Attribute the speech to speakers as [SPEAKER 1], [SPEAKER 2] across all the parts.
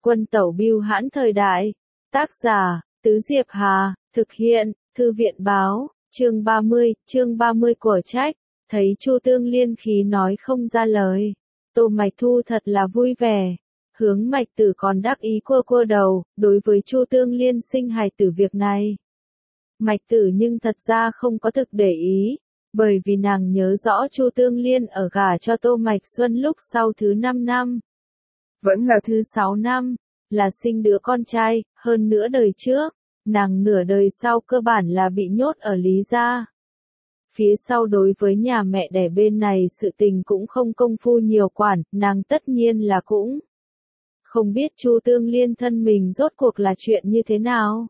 [SPEAKER 1] Quân tẩu bưu hãn thời đại. Tác giả, Tứ Diệp Hà, thực hiện, Thư viện báo, chương 30 của trách. Thấy Chu Tương Liên khí nói không ra lời. Tô Mạch Thu thật là vui vẻ. Hướng Mạch Tử còn đắc ý cua đầu, đối với Chu Tương Liên sinh hài tử việc này. Mạch Tử nhưng thật ra không có thực để ý, bởi vì nàng nhớ rõ Chu Tương Liên ở gả cho Tô Mạch Xuân lúc sau thứ 5 năm. Vẫn là thứ 6 năm, là sinh đứa con trai, hơn nữa đời trước, nàng nửa đời sau cơ bản là bị nhốt ở Lý gia. Phía sau đối với nhà mẹ đẻ bên này sự tình cũng không công phu nhiều quản, nàng tất nhiên là cũng không biết Chu Tương Liên thân mình rốt cuộc là chuyện như thế nào.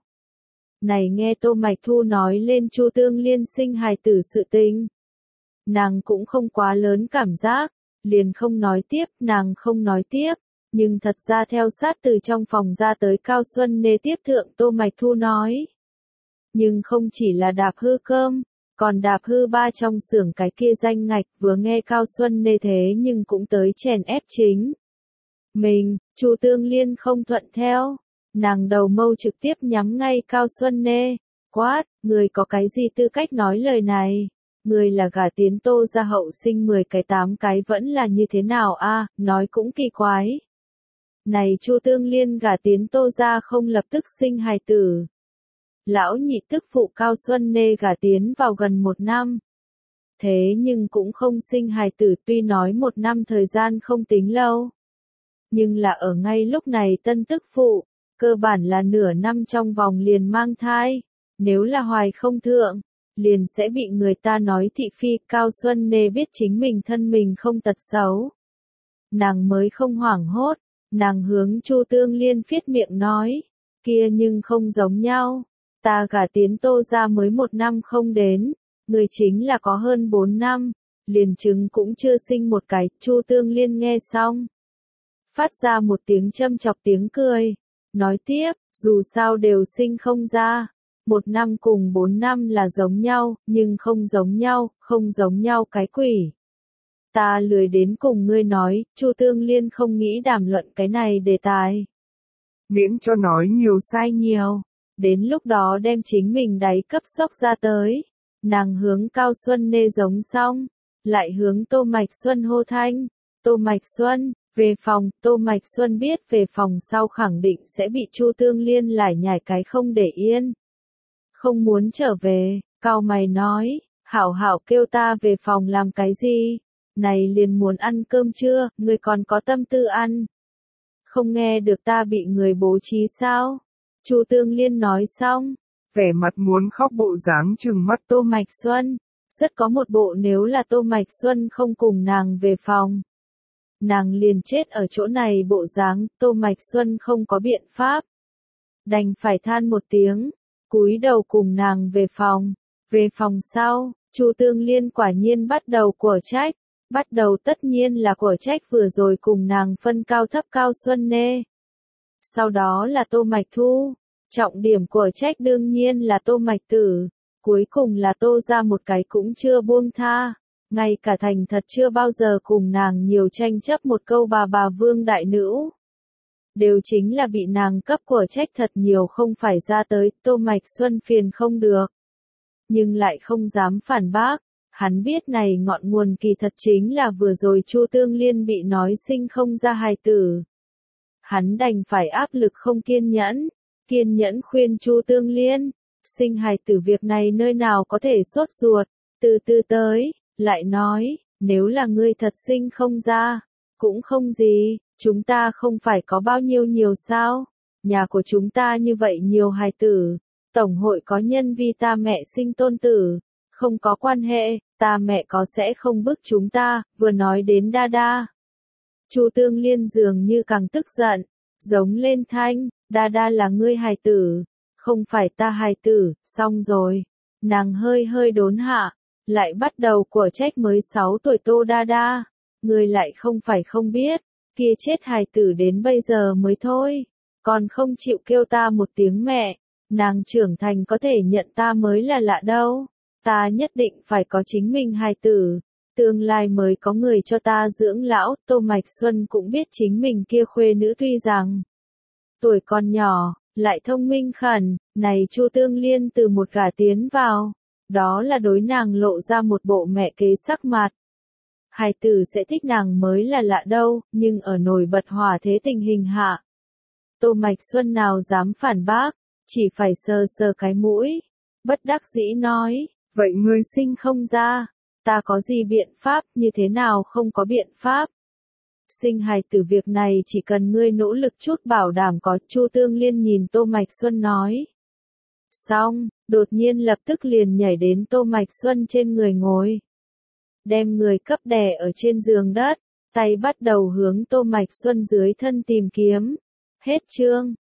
[SPEAKER 1] Này nghe Tô Mạch Thu nói lên Chu Tương Liên sinh hài tử sự tình. Nàng cũng không quá lớn cảm giác, liền không nói tiếp, nàng không nói tiếp. Nhưng thật ra theo sát từ trong phòng ra tới Cao Xuân Nê tiếp thượng Tô Mạch Thu nói. Nhưng không chỉ là đạp hư cơm, còn đạp hư ba trong xưởng cái kia danh ngạch vừa nghe Cao Xuân Nê thế nhưng cũng tới chèn ép chính. Mình, Chu Tương Liên không thuận theo, nàng đầu mâu trực tiếp nhắm ngay Cao Xuân Nê, quát, người có cái gì tư cách nói lời này, người là gả tiến Tô gia hậu sinh 10 cái 8 cái vẫn là như thế nào a, nói cũng kỳ quái. Này Chu Tương Liên gả tiến Tô gia không lập tức sinh hài tử. Lão nhị tức phụ Cao Xuân Nê gả tiến vào gần 1 năm. Thế nhưng cũng không sinh hài tử, tuy nói 1 năm thời gian không tính lâu. Nhưng là ở ngay lúc này tân tức phụ, cơ bản là nửa năm trong vòng liền mang thai. Nếu là hoài không thượng, liền sẽ bị người ta nói thị phi. Cao Xuân Nê biết chính mình thân mình không tật xấu. Nàng mới không hoảng hốt, nàng hướng Chu Tương Liên phiết miệng nói, kia nhưng không giống nhau. Ta gả tiến Tô gia mới 1 năm không đến, người chính là có hơn 4 năm, liền trứng cũng chưa sinh một cái. Chu Tương Liên nghe xong, phát ra một tiếng châm chọc tiếng cười, nói tiếp, dù sao đều sinh không ra, 1 năm cùng 4 năm là giống nhau, nhưng không giống nhau cái quỷ. Ta lười đến cùng ngươi nói, Chu Tương Liên không nghĩ đàm luận cái này đề tài. Miễn cho nói nhiều sai nhiều, đến lúc đó đem chính mình đáy cấp sốc ra tới. Nàng hướng Cao Xuân Nê giống xong, lại hướng Tô Mạch Xuân hô thanh, Tô Mạch Xuân, về phòng. Tô Mạch Xuân biết về phòng sau khẳng định sẽ bị Chu Tương Liên lải nhải cái không để yên. Không muốn trở về, cau mày nói, hảo hảo kêu ta về phòng làm cái gì? Này liền muốn ăn cơm trưa, người còn có tâm tư ăn. Không nghe được ta bị người bố trí sao? Chu Tương Liên nói xong, vẻ mặt muốn khóc bộ dáng trừng mắt Tô Mạch Xuân, rất có một bộ nếu là Tô Mạch Xuân không cùng nàng về phòng. Nàng liền chết ở chỗ này bộ dáng. Tô Mạch Xuân không có biện pháp. Đành phải than một tiếng, cúi đầu cùng nàng về phòng. Về phòng sau, Chu Tương Liên quả nhiên bắt đầu của trách. Bắt đầu tất nhiên là của trách vừa rồi cùng nàng phân cao thấp Cao Xuân Nê. Sau đó là Tô Mạch Thu. Trọng điểm của trách đương nhiên là Tô Mạch Tử. Cuối cùng là Tô ra một cái cũng chưa buông tha. Ngay cả thành thật chưa bao giờ cùng nàng nhiều tranh chấp một câu bà vương đại nữ. Đều chính là bị nàng cấp của trách thật nhiều không phải ra tới. Tô Mạch Xuân phiền không được. Nhưng lại không dám phản bác. Hắn biết này ngọn nguồn kỳ thật chính là vừa rồi Chu Tương Liên bị nói sinh không ra hài tử. Hắn đành phải áp lực không kiên nhẫn khuyên Chu Tương Liên, sinh hài tử việc này nơi nào có thể sốt ruột, từ từ tới, lại nói, nếu là ngươi thật sinh không ra, cũng không gì, chúng ta không phải có bao nhiêu nhiều sao, nhà của chúng ta như vậy nhiều hài tử, tổng hội có nhân vi ta mẹ sinh tôn tử. Không có quan hệ, ta mẹ có sẽ không bức chúng ta, vừa nói đến đa đa. Chu Tương Liên dường như càng tức giận, giống lên thanh, đa đa là ngươi hài tử, không phải ta hài tử, xong rồi. Nàng hơi đốn hạ, lại bắt đầu của trách mới 6 tuổi Tô đa đa, ngươi lại không phải không biết, kia chết hài tử đến bây giờ mới thôi, còn không chịu kêu ta một tiếng mẹ, nàng trưởng thành có thể nhận ta mới là lạ đâu. Ta nhất định phải có chính mình hài tử, tương lai mới có người cho ta dưỡng lão. Tô Mạch Xuân cũng biết chính mình kia khuê nữ tuy rằng Tuổi còn nhỏ, lại thông minh khẩn, này Chu Tương Liên từ một gả tiến vào, đó là đối nàng lộ ra một bộ mẹ kế sắc mặt. Hài tử sẽ thích nàng mới là lạ đâu, nhưng ở nổi bật hỏa thế tình hình hạ. Tô Mạch Xuân nào dám phản bác, chỉ phải sờ sờ cái mũi, bất đắc dĩ nói, vậy ngươi sinh không ra, ta có gì biện pháp, như thế nào không có biện pháp. Sinh hài tử việc này chỉ cần ngươi nỗ lực chút bảo đảm có. Chu Tương Liên nhìn Tô Mạch Xuân nói. Xong, đột nhiên lập tức liền nhảy đến Tô Mạch Xuân trên người ngồi. Đem người cấp đè ở trên giường đất, tay bắt đầu hướng Tô Mạch Xuân dưới thân tìm kiếm. Hết chương.